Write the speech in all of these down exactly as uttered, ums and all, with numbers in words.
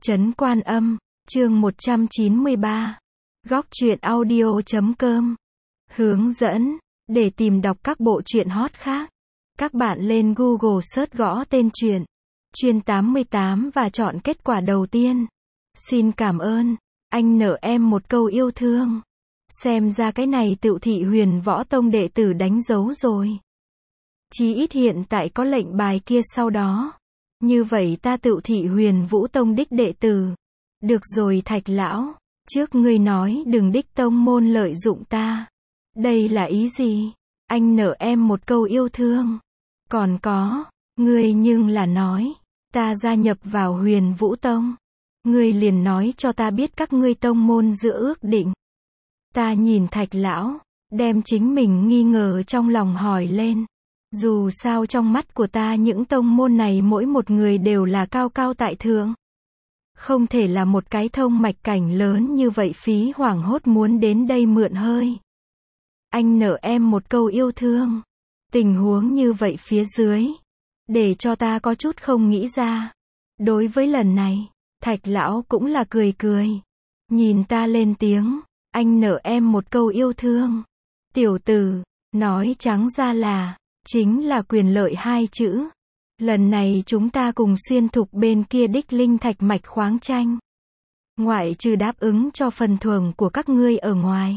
Trấn Quan Âm, chương một trăm chín mươi ba. Góc truyện audio chấm com. Hướng dẫn, để tìm đọc các bộ truyện hot khác, các bạn lên Google search gõ tên truyện, Truyện tám mươi tám và chọn kết quả đầu tiên. Xin cảm ơn, anh nợ em một câu yêu thương. Xem ra cái này Tựu Thị Huyền Võ Tông đệ tử đánh dấu rồi. Chí ít hiện tại có lệnh bài kia sau đó. Như vậy ta Tựu Thị Huyền Vũ Tông đích đệ tử. Được rồi Thạch lão, trước ngươi nói đừng đích tông môn lợi dụng ta. Đây là ý gì? Anh nợ em một câu yêu thương. Còn có, ngươi nhưng là nói, ta gia nhập vào Huyền Vũ Tông. Ngươi liền nói cho ta biết các ngươi tông môn giữa ước định. Ta nhìn Thạch lão, đem chính mình nghi ngờ trong lòng hỏi lên. Dù sao trong mắt của ta những tông môn này mỗi một người đều là cao cao tại thượng. Không thể là một cái thông mạch cảnh lớn như vậy phí hoảng hốt muốn đến đây mượn hơi. Anh nợ em một câu yêu thương. Tình huống như vậy phía dưới, để cho ta có chút không nghĩ ra. Đối với lần này, Thạch lão cũng là cười cười. Nhìn ta lên tiếng, anh nợ em một câu yêu thương. Tiểu tử, nói trắng ra là, chính là quyền lợi hai chữ. Lần này chúng ta cùng xuyên thục bên kia đích linh thạch mạch khoáng tranh. Ngoại trừ đáp ứng cho phần thưởng của các ngươi ở ngoài.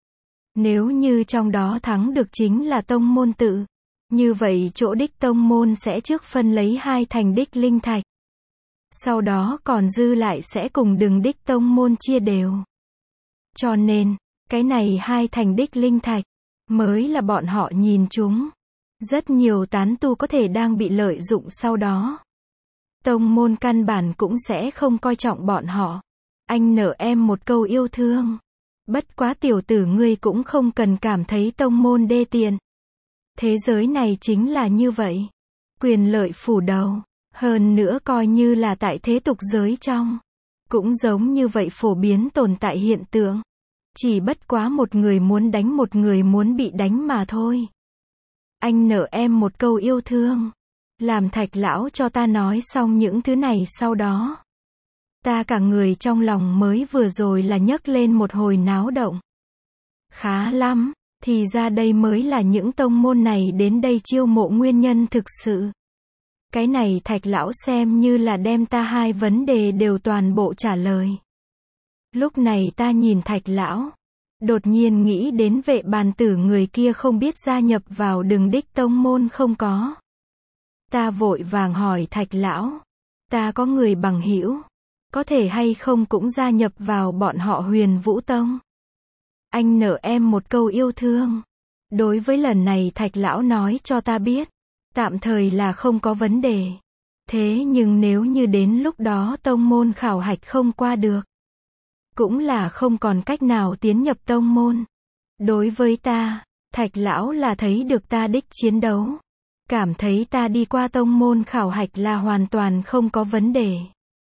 Nếu như trong đó thắng được chính là tông môn tự. Như vậy chỗ đích tông môn sẽ trước phân lấy hai thành đích linh thạch. Sau đó còn dư lại sẽ cùng đường đích tông môn chia đều. Cho nên, cái này hai thành đích linh thạch, mới là bọn họ nhìn chúng. Rất nhiều tán tu có thể đang bị lợi dụng sau đó. Tông môn căn bản cũng sẽ không coi trọng bọn họ. Anh nợ em một câu yêu thương. Bất quá tiểu tử ngươi cũng không cần cảm thấy tông môn đê tiện. Thế giới này chính là như vậy. Quyền lợi phủ đầu. Hơn nữa coi như là tại thế tục giới trong. Cũng giống như vậy phổ biến tồn tại hiện tượng. Chỉ bất quá một người muốn đánh một người muốn bị đánh mà thôi. Anh nợ em một câu yêu thương. Làm Thạch lão cho ta nói xong những thứ này sau đó. Ta cả người trong lòng mới vừa rồi là nhấc lên một hồi náo động. Khá lắm, thì ra đây mới là những tông môn này đến đây chiêu mộ nguyên nhân thực sự. Cái này Thạch lão xem như là đem ta hai vấn đề đều toàn bộ trả lời. Lúc này ta nhìn Thạch lão. Đột nhiên nghĩ đến Vệ Bàn Tử người kia không biết gia nhập vào đường đích tông môn không có. Ta vội vàng hỏi Thạch lão. Ta có người bằng hữu, có thể hay không cũng gia nhập vào bọn họ Huyền Vũ Tông. Anh nợ em một câu yêu thương. Đối với lần này Thạch lão nói cho ta biết. Tạm thời là không có vấn đề. Thế nhưng nếu như đến lúc đó tông môn khảo hạch không qua được. Cũng là không còn cách nào tiến nhập tông môn. Đối với ta, Thạch lão là thấy được ta đích chiến đấu. Cảm thấy ta đi qua tông môn khảo hạch là hoàn toàn không có vấn đề.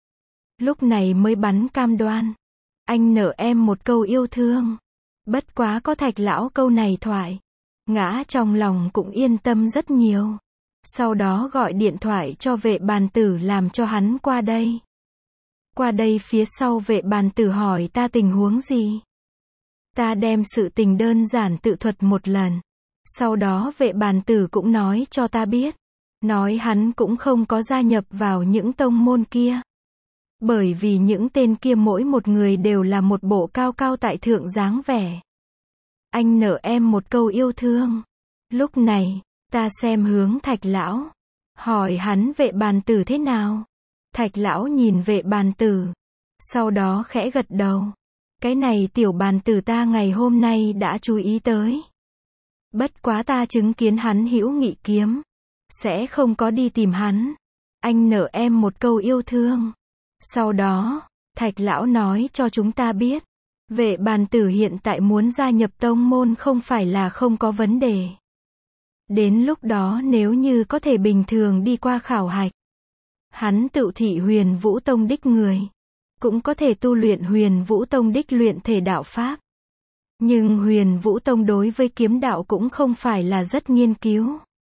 Lúc này mới bắn cam đoan. Anh nợ em một câu yêu thương. Bất quá có Thạch lão câu này thoại. Ngã trong lòng cũng yên tâm rất nhiều. Sau đó gọi điện thoại cho Vệ Bàn Tử làm cho hắn qua đây. Qua đây phía sau Vệ Bàn Tử hỏi ta tình huống gì. Ta đem sự tình đơn giản tự thuật một lần. Sau đó Vệ Bàn Tử cũng nói cho ta biết. Nói hắn cũng không có gia nhập vào những tông môn kia. Bởi vì những tên kia mỗi một người đều là một bộ cao cao tại thượng dáng vẻ. Anh nợ em một câu yêu thương. Lúc này, ta xem hướng Thạch lão. Hỏi hắn Vệ Bàn Tử thế nào. Thạch lão nhìn Vệ Bàn Tử. Sau đó khẽ gật đầu. Cái này tiểu bàn tử ta ngày hôm nay đã chú ý tới. Bất quá ta chứng kiến hắn hữu nghị kiếm. Sẽ không có đi tìm hắn. Anh nợ em một câu yêu thương. Sau đó, Thạch lão nói cho chúng ta biết. Vệ Bàn Tử hiện tại muốn gia nhập tông môn không phải là không có vấn đề. Đến lúc đó nếu như có thể bình thường đi qua khảo hạch. Hắn Tựu Thị Huyền Vũ Tông đích người. Cũng có thể tu luyện Huyền Vũ Tông đích luyện thể đạo pháp. Nhưng Huyền Vũ Tông đối với kiếm đạo cũng không phải là rất nghiên cứu.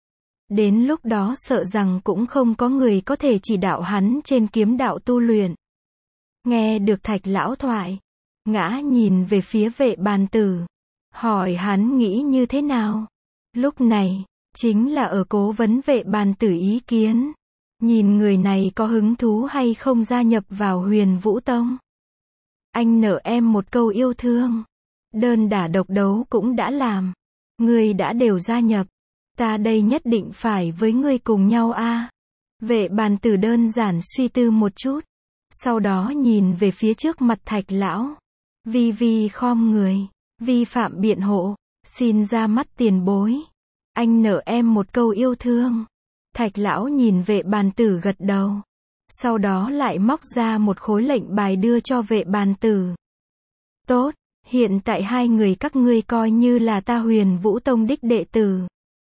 Đến lúc đó sợ rằng cũng không có người có thể chỉ đạo hắn trên kiếm đạo tu luyện. Nghe được Thạch lão thoại, Ngã nhìn về phía Vệ Bàn Tử, hỏi hắn nghĩ như thế nào. Lúc này, chính là ở cố vấn Vệ Bàn Tử ý kiến. Nhìn người này có hứng thú hay không gia nhập vào Huyền Vũ Tông. Anh nợ em một câu yêu thương. Đơn đả độc đấu cũng đã làm. Ngươi đã đều gia nhập. Ta đây nhất định phải với ngươi cùng nhau a. Vệ Bàn Tử đơn giản suy tư một chút. Sau đó nhìn về phía trước mặt Thạch lão. Vi vi khom người. Vi phạm biện hộ. Xin ra mắt tiền bối. Anh nợ em một câu yêu thương. Thạch lão nhìn Vệ Bàn Tử gật đầu. Sau đó lại móc ra một khối lệnh bài đưa cho Vệ Bàn Tử. Tốt, hiện tại hai người các ngươi coi như là ta Huyền Vũ Tông đích đệ tử.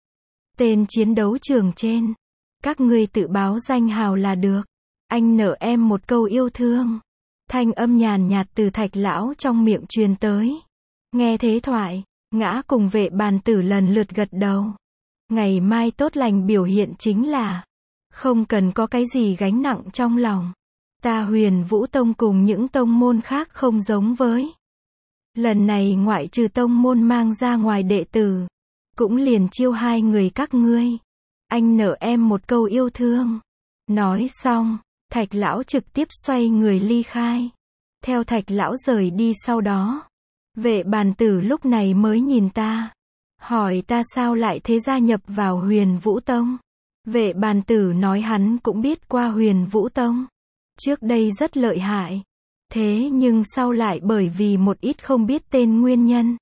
Tên chiến đấu trường trên. Các ngươi tự báo danh hào là được. Anh nợ em một câu yêu thương. Thanh âm nhàn nhạt từ Thạch lão trong miệng truyền tới. Nghe thế thoại, Ngã cùng Vệ Bàn Tử lần lượt gật đầu. Ngày mai tốt lành biểu hiện chính là không cần có cái gì gánh nặng trong lòng. Ta Huyền Vũ Tông cùng những tông môn khác không giống với. Lần này ngoại trừ tông môn mang ra ngoài đệ tử, cũng liền chiêu hai người các ngươi. Anh nợ em một câu yêu thương. Nói xong, Thạch lão trực tiếp xoay người ly khai. Theo Thạch lão rời đi sau đó, Vệ Bàn Tử lúc này mới nhìn ta. Hỏi ta sao lại thế gia nhập vào Huyền Vũ Tông. Vệ Bàn Tử nói hắn cũng biết qua Huyền Vũ Tông. Trước đây rất lợi hại. Thế nhưng sau lại bởi vì một ít không biết tên nguyên nhân,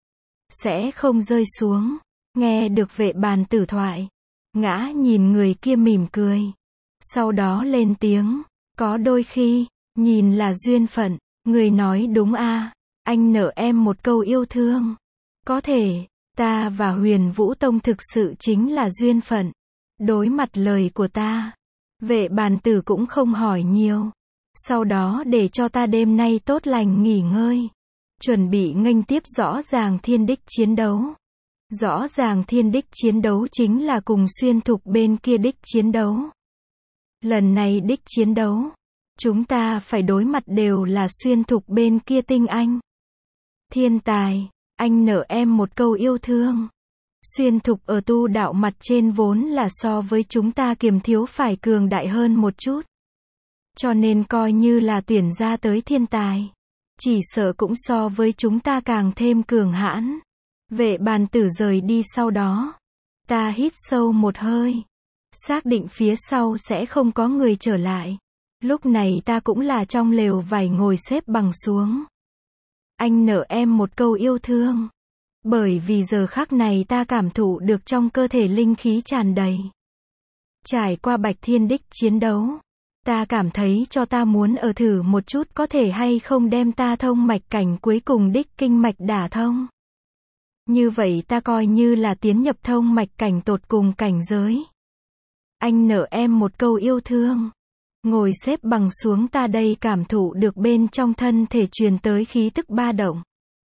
sẽ không rơi xuống. Nghe được Vệ Bàn Tử thoại, Ngã nhìn người kia mỉm cười. Sau đó lên tiếng. Có đôi khi, nhìn là duyên phận. Người nói đúng a. Anh nợ em một câu yêu thương. Có thể, ta và Huyền Vũ Tông thực sự chính là duyên phận. Đối mặt lời của ta, Vệ Bàn Tử cũng không hỏi nhiều. Sau đó để cho ta đêm nay tốt lành nghỉ ngơi. Chuẩn bị nghênh tiếp rõ ràng thiên đích chiến đấu. Rõ ràng thiên đích chiến đấu chính là cùng Xuyên Thục bên kia đích chiến đấu. Lần này đích chiến đấu, chúng ta phải đối mặt đều là Xuyên Thục bên kia tinh anh. Thiên tài, anh nợ em một câu yêu thương. Xuyên Thục ở tu đạo mặt trên vốn là so với chúng ta kiềm thiếu phải cường đại hơn một chút. Cho nên coi như là tuyển ra tới thiên tài, chỉ sợ cũng so với chúng ta càng thêm cường hãn. Vệ Bàn Tử rời đi sau đó. Ta hít sâu một hơi. Xác định phía sau sẽ không có người trở lại. Lúc này ta cũng là trong lều vải ngồi xếp bằng xuống. Anh nợ em một câu yêu thương. Bởi vì giờ khắc này ta cảm thụ được trong cơ thể linh khí tràn đầy. Trải qua Bạch Thiên đích chiến đấu, ta cảm thấy cho ta muốn ở thử một chút có thể hay không đem ta thông mạch cảnh cuối cùng đích kinh mạch đả thông. Như vậy ta coi như là tiến nhập thông mạch cảnh tột cùng cảnh giới. Anh nợ em một câu yêu thương. Ngồi xếp bằng xuống ta đây cảm thụ được bên trong thân thể truyền tới khí tức ba động.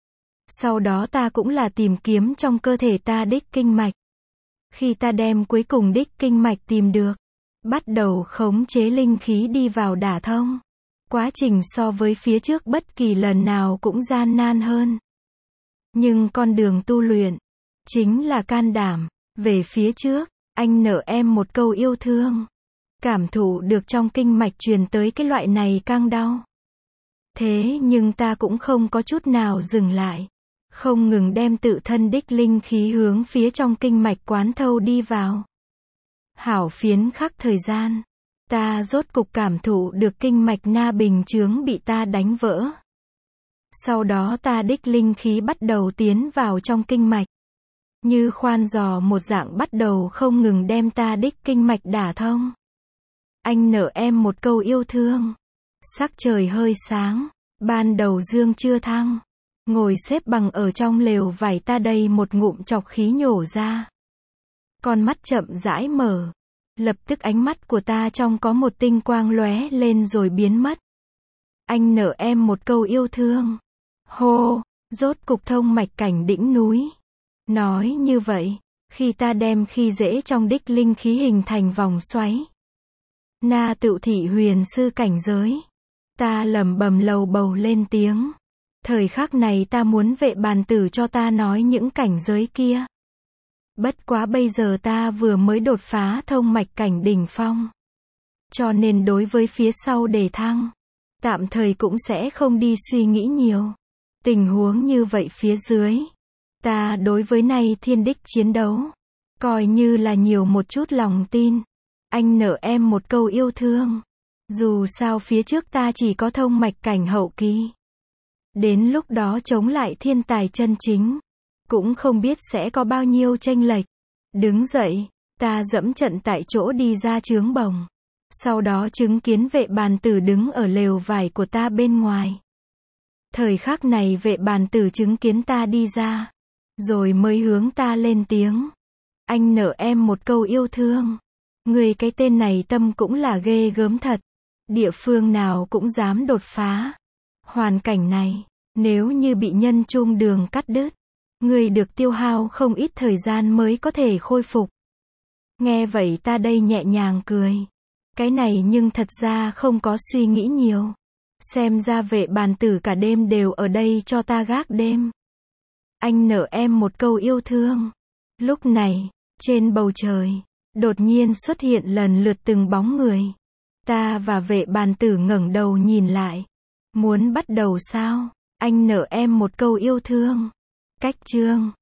Sau đó ta cũng là tìm kiếm trong cơ thể ta đích kinh mạch. Khi ta đem cuối cùng đích kinh mạch tìm được, bắt đầu khống chế linh khí đi vào đả thông. Quá trình so với phía trước bất kỳ lần nào cũng gian nan hơn. Nhưng con đường tu luyện, chính là can đảm, về phía trước, anh nợ em một câu yêu thương. Cảm thụ được trong kinh mạch truyền tới cái loại này căng đau. Thế nhưng ta cũng không có chút nào dừng lại. Không ngừng đem tự thân đích linh khí hướng phía trong kinh mạch quán thâu đi vào. Hảo phiến khắc thời gian, ta rốt cục cảm thụ được kinh mạch na bình chướng bị ta đánh vỡ. Sau đó ta đích linh khí bắt đầu tiến vào trong kinh mạch. Như khoan giò một dạng bắt đầu không ngừng đem ta đích kinh mạch đả thông. Anh nợ em một câu yêu thương. Sắc trời hơi sáng, ban đầu dương chưa thăng. Ngồi xếp bằng ở trong lều vải ta đây một ngụm chọc khí nhổ ra. Con mắt chậm rãi mở. Lập tức ánh mắt của ta trong có một tinh quang lóe lên rồi biến mất. Anh nợ em một câu yêu thương. Hô, rốt cục thông mạch cảnh đỉnh núi. Nói như vậy, khi ta đem khi dễ trong đích linh khí hình thành vòng xoáy. Na tự thị huyền sư cảnh giới. Ta lẩm bẩm lầu bầu lên tiếng. Thời khắc này ta muốn vệ bàn tử cho ta nói những cảnh giới kia. Bất quá bây giờ ta vừa mới đột phá thông mạch cảnh đỉnh phong. Cho nên đối với phía sau đề thăng, tạm thời cũng sẽ không đi suy nghĩ nhiều. Tình huống như vậy phía dưới, ta đối với nay thiên đích chiến đấu, coi như là nhiều một chút lòng tin. Anh nợ em một câu yêu thương. Dù sao phía trước ta chỉ có thông mạch cảnh hậu kỳ. Đến lúc đó chống lại thiên tài chân chính, cũng không biết sẽ có bao nhiêu chênh lệch. Đứng dậy, ta dẫm trận tại chỗ đi ra trướng bồng. Sau đó chứng kiến vệ bàn tử đứng ở lều vải của ta bên ngoài. Thời khắc này vệ bàn tử chứng kiến ta đi ra, rồi mới hướng ta lên tiếng. Anh nợ em một câu yêu thương. Người cái tên này tâm cũng là ghê gớm thật. Địa phương nào cũng dám đột phá. Hoàn cảnh này, nếu như bị nhân trung đường cắt đứt, người được tiêu hao không ít thời gian mới có thể khôi phục. Nghe vậy ta đây nhẹ nhàng cười. Cái này nhưng thật ra không có suy nghĩ nhiều. Xem ra vệ bàn tử cả đêm đều ở đây cho ta gác đêm. Anh nợ em một câu yêu thương. Lúc này, trên bầu trời, đột nhiên xuất hiện lần lượt từng bóng người. Ta và vệ bàn tử ngẩng đầu nhìn lại. Muốn bắt đầu sao? Anh nợ em một câu yêu thương. Cách chương